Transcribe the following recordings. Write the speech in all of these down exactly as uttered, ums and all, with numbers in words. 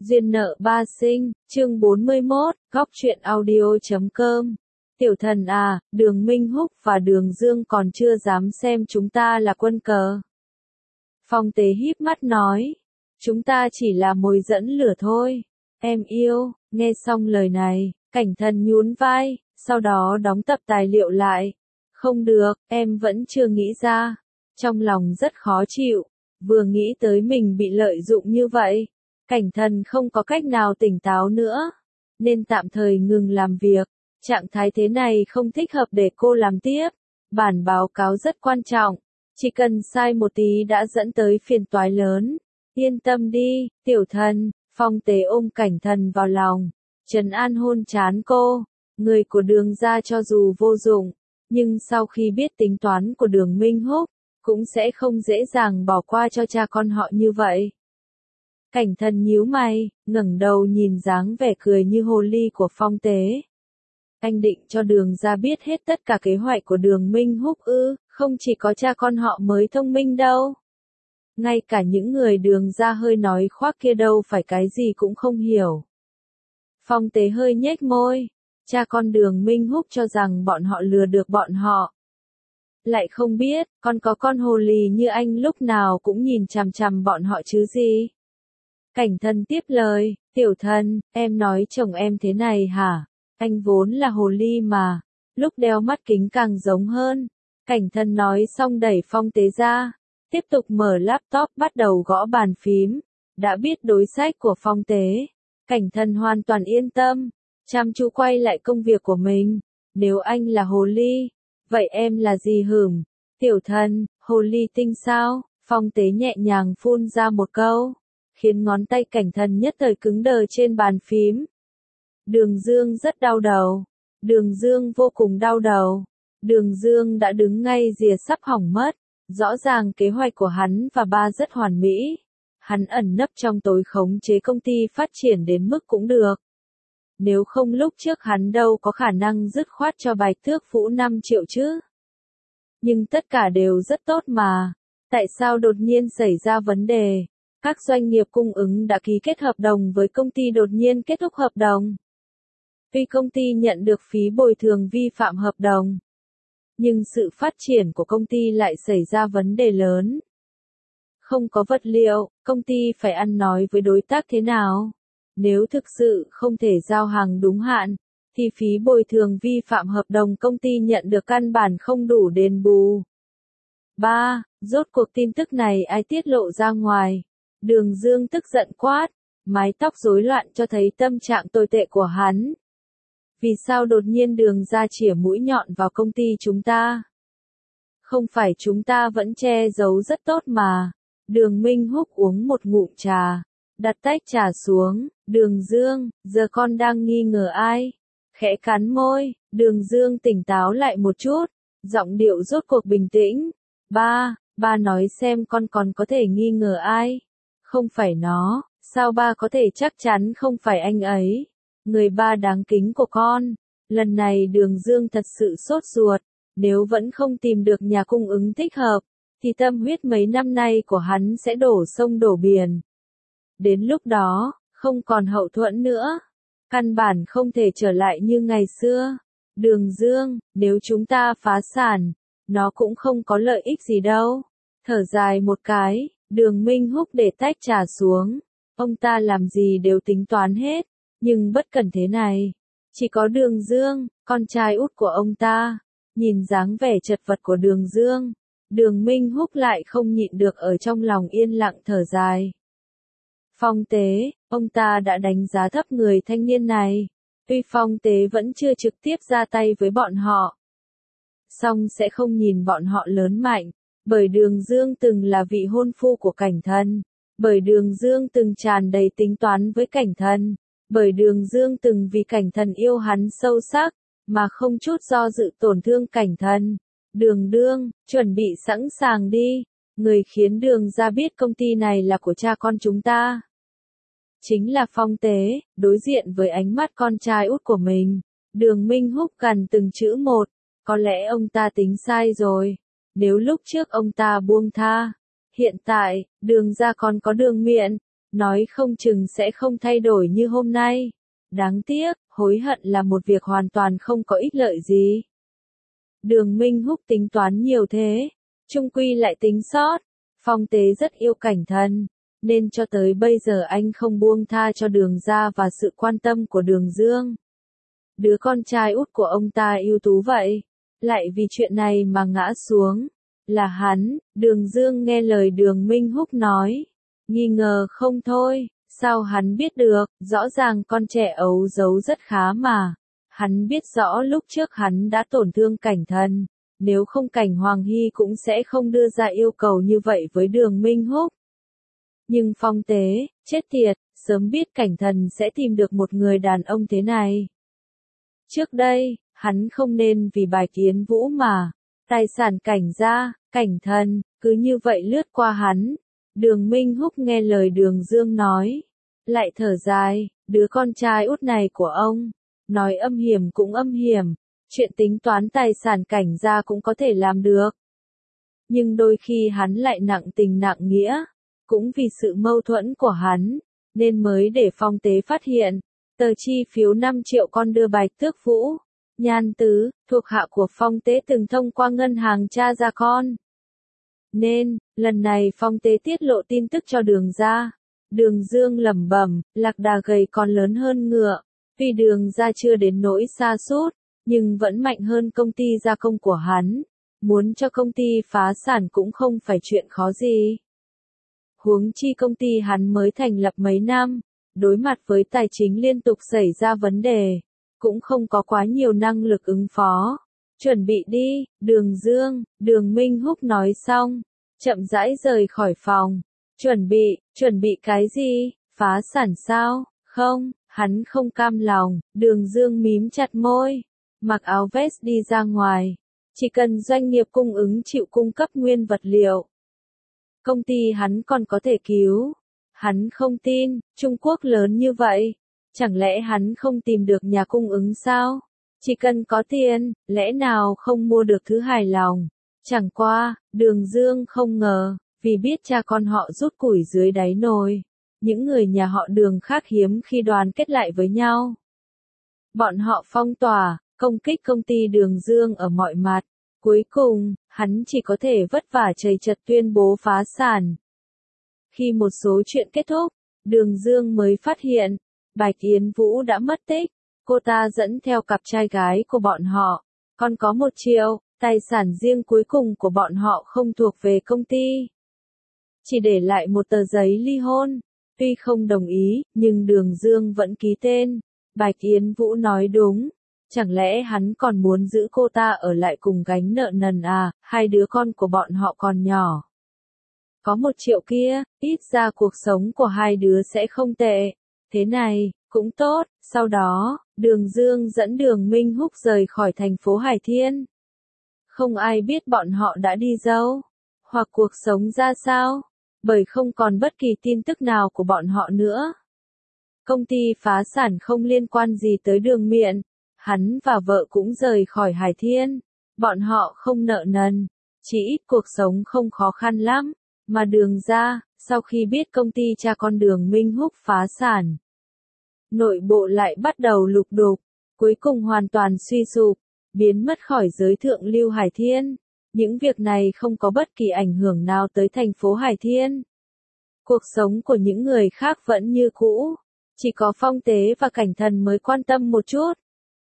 Duyên nợ ba sinh, chương bốn mươi mốt, góc truyện audio chấm com. Tiểu thần à, Đường Minh Húc và Đường Dương còn chưa dám xem chúng ta là quân cờ. Phong Tế híp mắt nói, chúng ta chỉ là mồi dẫn lửa thôi. Em yêu, nghe xong lời này, Cảnh Thần nhún vai, sau đó đóng tập tài liệu lại. Không được, em vẫn chưa nghĩ ra. Trong lòng rất khó chịu, vừa nghĩ tới mình bị lợi dụng như vậy. Cảnh Thần không có cách nào tỉnh táo nữa, nên tạm thời ngừng làm việc. Trạng thái thế này không thích hợp để cô làm tiếp. Bản báo cáo rất quan trọng, chỉ cần sai một tí đã dẫn tới phiền toái lớn. Yên tâm đi, tiểu thần. Phong Tế ôm Cảnh Thần vào lòng, trấn an hôn trán cô. Người của Đường gia cho dù vô dụng, nhưng sau khi biết tính toán của Đường Minh Húc, cũng sẽ không dễ dàng bỏ qua cho cha con họ như vậy. Cảnh Thần nhíu mày, ngẩng đầu nhìn dáng vẻ cười như hồ ly của Phong Tế. Anh định cho Đường gia biết hết tất cả kế hoạch của Đường Minh Húc ư? Không chỉ có cha con họ mới thông minh đâu. Ngay cả những người Đường gia hơi nói khoác kia đâu phải cái gì cũng không hiểu. Phong Tế hơi nhếch môi, cha con Đường Minh Húc cho rằng bọn họ lừa được bọn họ. Lại không biết, còn có con hồ ly như anh lúc nào cũng nhìn chằm chằm bọn họ chứ gì. Cảnh Thần tiếp lời, tiểu thần, em nói chồng em thế này hả? Anh vốn là hồ ly mà, lúc đeo mắt kính càng giống hơn. Cảnh Thần nói xong đẩy Phong Tế ra, tiếp tục mở laptop bắt đầu gõ bàn phím. Đã biết đối sách của Phong Tế, Cảnh Thần hoàn toàn yên tâm, chăm chú quay lại công việc của mình. Nếu anh là hồ ly, vậy em là gì hửm? Tiểu thần, hồ ly tinh sao? Phong Tế nhẹ nhàng phun ra một câu, khiến ngón tay Cảnh Thần nhất thời cứng đờ trên bàn phím. Đường Dương rất đau đầu. Đường Dương vô cùng đau đầu. Đường Dương đã đứng ngay rìa sắp hỏng mất. Rõ ràng kế hoạch của hắn và ba rất hoàn mỹ. Hắn ẩn nấp trong tối khống chế công ty phát triển đến mức cũng được. Nếu không lúc trước hắn đâu có khả năng dứt khoát cho Bạch Tước Vũ năm triệu chứ. Nhưng tất cả đều rất tốt mà. Tại sao đột nhiên xảy ra vấn đề? Các doanh nghiệp cung ứng đã ký kết hợp đồng với công ty đột nhiên kết thúc hợp đồng. Tuy công ty nhận được phí bồi thường vi phạm hợp đồng, nhưng sự phát triển của công ty lại xảy ra vấn đề lớn. Không có vật liệu, công ty phải ăn nói với đối tác thế nào? Nếu thực sự không thể giao hàng đúng hạn, thì phí bồi thường vi phạm hợp đồng công ty nhận được căn bản không đủ đền bù. ba. Rốt cuộc tin tức này ai tiết lộ ra ngoài? Đường Dương tức giận quát, mái tóc rối loạn cho thấy tâm trạng tồi tệ của hắn. Vì sao đột nhiên Đường gia chĩa mũi nhọn vào công ty chúng ta? Không phải chúng ta vẫn che giấu rất tốt mà. Đường Minh Húc uống một ngụm trà, đặt tách trà xuống. Đường Dương, giờ con đang nghi ngờ ai? Khẽ cắn môi, Đường Dương tỉnh táo lại một chút, giọng điệu rốt cuộc bình tĩnh. Ba, ba nói xem con còn có thể nghi ngờ ai? Không phải nó, sao ba có thể chắc chắn không phải anh ấy? Người ba đáng kính của con. Lần này Đường Dương thật sự sốt ruột, nếu vẫn không tìm được nhà cung ứng thích hợp, thì tâm huyết mấy năm nay của hắn sẽ đổ sông đổ biển. Đến lúc đó, không còn hậu thuẫn nữa. Căn bản không thể trở lại như ngày xưa. Đường Dương, nếu chúng ta phá sản, nó cũng không có lợi ích gì đâu. Thở dài một cái, Đường Minh Húc để tách trà xuống. Ông ta làm gì đều tính toán hết, nhưng bất cẩn thế này. Chỉ có Đường Dương, con trai út của ông ta. Nhìn dáng vẻ chật vật của Đường Dương, Đường Minh Húc lại không nhịn được ở trong lòng yên lặng thở dài. Phong Tế, ông ta đã đánh giá thấp người thanh niên này. Tuy Phong Tế vẫn chưa trực tiếp ra tay với bọn họ, song sẽ không nhìn bọn họ lớn mạnh. Bởi Đường Dương từng là vị hôn phu của Cảnh Thần. Bởi Đường Dương từng tràn đầy tính toán với Cảnh Thần. Bởi Đường Dương từng vì Cảnh Thần yêu hắn sâu sắc, mà không chút do dự tổn thương Cảnh Thần. Đường Đương, chuẩn bị sẵn sàng đi. Người khiến Đường gia biết công ty này là của cha con chúng ta chính là Phong Tế. Đối diện với ánh mắt con trai út của mình, Đường Minh Húc gằn từng chữ một. Có lẽ ông ta tính sai rồi. Nếu lúc trước ông ta buông tha, hiện tại, Đường gia còn có Đường Miện. nói không chừng sẽ không thay đổi như hôm nay. Đáng tiếc, hối hận là một việc hoàn toàn không có ích lợi gì. Đường Minh Húc tính toán nhiều thế, chung quy lại tính sót. Phong Tế rất yêu Cảnh Thần, nên cho tới bây giờ anh không buông tha cho Đường gia và sự quan tâm của Đường Dương. Đứa con trai út của ông ta ưu tú vậy, lại vì chuyện này mà ngã xuống. Là hắn. Đường Dương nghe lời Đường Minh Húc nói, nghi ngờ không thôi, sao hắn biết được, rõ ràng con trẻ ấu giấu rất khá mà. Hắn biết rõ lúc trước hắn đã tổn thương Cảnh Thần, nếu không Cảnh Hoàng Hy cũng sẽ không đưa ra yêu cầu như vậy với Đường Minh Húc. Nhưng Phong Tế, chết tiệt, sớm biết Cảnh Thần sẽ tìm được một người đàn ông thế này. Trước đây, hắn không nên vì Bạch Yến Vũ mà, tài sản Cảnh gia, Cảnh Thần, cứ như vậy lướt qua hắn. Đường Minh Húc nghe lời Đường Dương nói, lại thở dài, đứa con trai út này của ông, nói âm hiểm cũng âm hiểm, chuyện tính toán tài sản Cảnh gia cũng có thể làm được. Nhưng đôi khi hắn lại nặng tình nặng nghĩa, cũng vì sự mâu thuẫn của hắn, nên mới để Phong Tế phát hiện, tờ chi phiếu năm triệu con đưa Bạch Tước Vũ, Nhan Tứ, thuộc hạ của Phong Tế từng thông qua ngân hàng tra ra con. Nên, lần này Phong Tế tiết lộ tin tức cho Đường gia. Đường Dương lẩm bẩm, lạc đà gầy còn lớn hơn ngựa, tuy Đường gia chưa đến nỗi sa sút, nhưng vẫn mạnh hơn công ty gia công của hắn. Muốn cho công ty phá sản cũng không phải chuyện khó gì. Huống chi công ty hắn mới thành lập mấy năm, đối mặt với tài chính liên tục xảy ra vấn đề, cũng không có quá nhiều năng lực ứng phó. Chuẩn bị đi, Đường Dương. Đường Minh Húc nói xong, chậm rãi rời khỏi phòng. Chuẩn bị, chuẩn bị cái gì, phá sản sao? Không, hắn không cam lòng. Đường Dương mím chặt môi, mặc áo vest đi ra ngoài. Chỉ cần doanh nghiệp cung ứng chịu cung cấp nguyên vật liệu, công ty hắn còn có thể cứu. Hắn không tin, Trung Quốc lớn như vậy, chẳng lẽ hắn không tìm được nhà cung ứng sao? Chỉ cần có tiền, lẽ nào không mua được thứ hài lòng? Chẳng qua, Đường Dương không ngờ, vì biết cha con họ rút củi dưới đáy nồi, những người nhà họ Đường khác hiếm khi đoàn kết lại với nhau. Bọn họ phong tỏa, công kích công ty Đường Dương ở mọi mặt. Cuối cùng, hắn chỉ có thể vất vả chầy chật tuyên bố phá sản. Khi một số chuyện kết thúc, Đường Dương mới phát hiện, Bạch Yến Vũ đã mất tích. Cô ta dẫn theo cặp trai gái của bọn họ, còn có một triệu, tài sản riêng cuối cùng của bọn họ không thuộc về công ty. Chỉ để lại một tờ giấy ly hôn. Tuy không đồng ý, nhưng Đường Dương vẫn ký tên. Bạch Yến Vũ nói đúng. Chẳng lẽ hắn còn muốn giữ cô ta ở lại cùng gánh nợ nần à, hai đứa con của bọn họ còn nhỏ. Có một triệu kia, ít ra cuộc sống của hai đứa sẽ không tệ. Thế này, cũng tốt. Sau đó, Đường Dương dẫn Đường Minh Húc rời khỏi thành phố Hải Thiên. Không ai biết bọn họ đã đi đâu, hoặc cuộc sống ra sao, bởi không còn bất kỳ tin tức nào của bọn họ nữa. Công ty phá sản không liên quan gì tới Đường Miện. Hắn và vợ cũng rời khỏi Hải Thiên. Bọn họ không nợ nần, chỉ ít cuộc sống không khó khăn lắm. Mà Đường gia, sau khi biết công ty cha con Đường Minh Húc phá sản, nội bộ lại bắt đầu lục đục, cuối cùng hoàn toàn suy sụp, biến mất khỏi giới thượng lưu Hải Thiên. Những việc này không có bất kỳ ảnh hưởng nào tới thành phố Hải Thiên. Cuộc sống của những người khác vẫn như cũ, chỉ có Phong Tế và Cảnh Thần mới quan tâm một chút.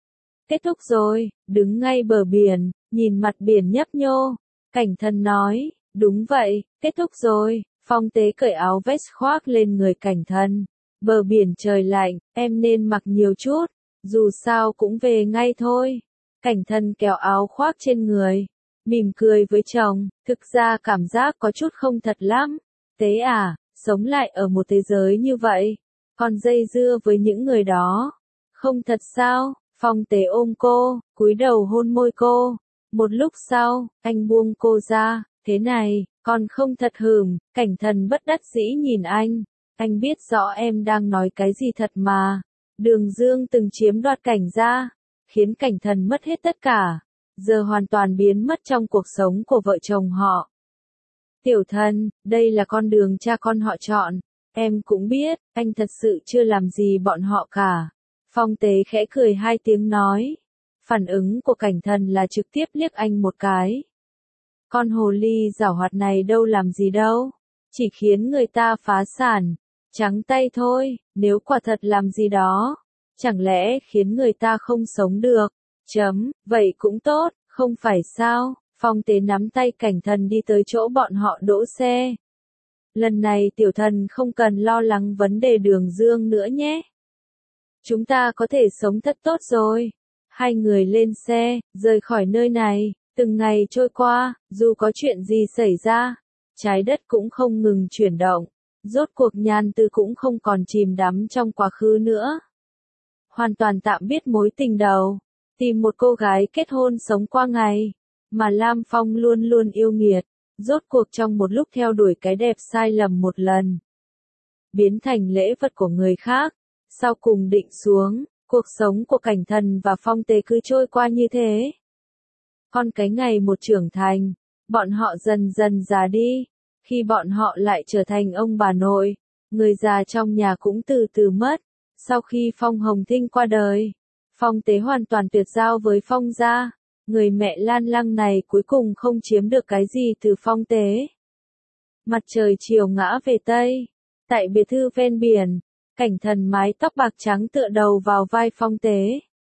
Kết thúc rồi, đứng ngay bờ biển, nhìn mặt biển nhấp nhô. Cảnh Thần nói, đúng vậy, kết thúc rồi. Phong Tế cởi áo vest khoác lên người Cảnh Thần. Bờ biển trời lạnh, em nên mặc nhiều chút, dù sao cũng về ngay thôi. Cảnh Thần kéo áo khoác trên người, mỉm cười với chồng, thực ra cảm giác có chút không thật lắm. Tế à, sống lại ở một thế giới như vậy, còn dây dưa với những người đó. Không thật sao? Phong Tế ôm cô, cúi đầu hôn môi cô. Một lúc sau, anh buông cô ra, thế này, còn không thật hừm. Cảnh Thần bất đắc dĩ nhìn anh. Anh biết rõ em đang nói cái gì thật mà. Đường Dương từng chiếm đoạt Cảnh gia, khiến Cảnh Thần mất hết tất cả, giờ hoàn toàn biến mất trong cuộc sống của vợ chồng họ. Tiểu Thần, đây là con đường cha con họ chọn, Em cũng biết, anh thật sự chưa làm gì bọn họ cả. Phong Tế khẽ cười hai tiếng nói. Phản ứng của Cảnh Thần là trực tiếp liếc anh một cái. Con hồ ly giảo hoạt này đâu làm gì đâu. Chỉ khiến người ta phá sản. Trắng tay thôi, nếu quả thật làm gì đó. Chẳng lẽ khiến người ta không sống được. Chấm, vậy cũng tốt, không phải sao. Phong Tế nắm tay Cảnh Thần đi tới chỗ bọn họ đỗ xe. Lần này tiểu thần không cần lo lắng vấn đề đường dương nữa nhé. Chúng ta có thể sống thật tốt rồi. Hai người lên xe, rời khỏi nơi này. Từng ngày trôi qua, dù có chuyện gì xảy ra, trái đất cũng không ngừng chuyển động. Rốt cuộc Nhan Tư cũng không còn chìm đắm trong quá khứ nữa. Hoàn toàn tạm biết mối tình đầu. Tìm một cô gái kết hôn sống qua ngày. Mà Lam Phong luôn luôn yêu nghiệt. Rốt cuộc trong một lúc theo đuổi cái đẹp sai lầm một lần. Biến thành lễ vật của người khác. Sau cùng định xuống, cuộc sống của Cảnh Thần và Phong Tế cứ trôi qua như thế. Con cái ngày một trưởng thành, bọn họ dần dần già đi. Khi bọn họ lại trở thành ông bà nội, người già trong nhà cũng từ từ mất. Sau khi Phong Hồng Thinh qua đời, Phong Tế hoàn toàn tuyệt giao với Phong gia. Người mẹ Lan Lăng này cuối cùng không chiếm được cái gì từ Phong Tế. Mặt trời chiều ngã về Tây. Tại biệt thự ven biển, Cảnh Thần mái tóc bạc trắng tựa đầu vào vai Phong Tế.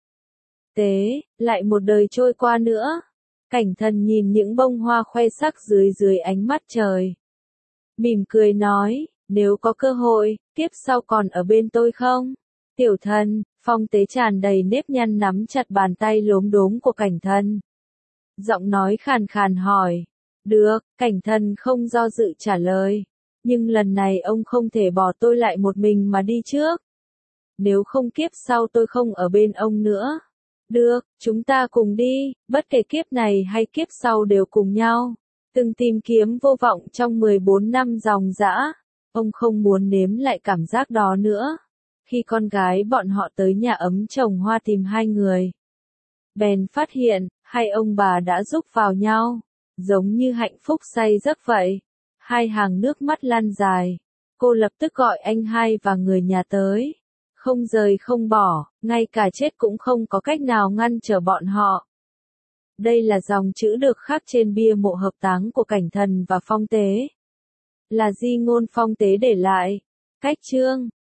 Tế, lại một đời trôi qua nữa. Cảnh Thần nhìn những bông hoa khoe sắc dưới dưới ánh mắt trời. Mỉm cười nói, nếu có cơ hội, tiếp sau còn ở bên tôi không? Tiểu Thần, Phong Tế tràn đầy nếp nhăn nắm chặt bàn tay lốm đốm của Cảnh Thần. Giọng nói khàn khàn hỏi. Được, Cảnh Thần không do dự trả lời. Nhưng lần này ông không thể bỏ tôi lại một mình mà đi trước. Nếu không kiếp sau tôi không ở bên ông nữa. Được, chúng ta cùng đi, bất kể kiếp này hay kiếp sau đều cùng nhau. Từng tìm kiếm vô vọng trong mười bốn năm dòng dã. Ông không muốn nếm lại cảm giác đó nữa. Khi con gái bọn họ tới nhà ấm trồng hoa tìm hai người, bèn phát hiện, hai ông bà đã rúc vào nhau, giống như hạnh phúc say giấc vậy. Hai hàng nước mắt lăn dài. Cô lập tức gọi anh hai và người nhà tới. Không rời không bỏ, ngay cả chết cũng không có cách nào ngăn trở bọn họ. Đây là dòng chữ được khắc trên bia mộ hợp táng của Cảnh Thần và Phong Tế. Là di ngôn Phong Tế để lại. Cách chương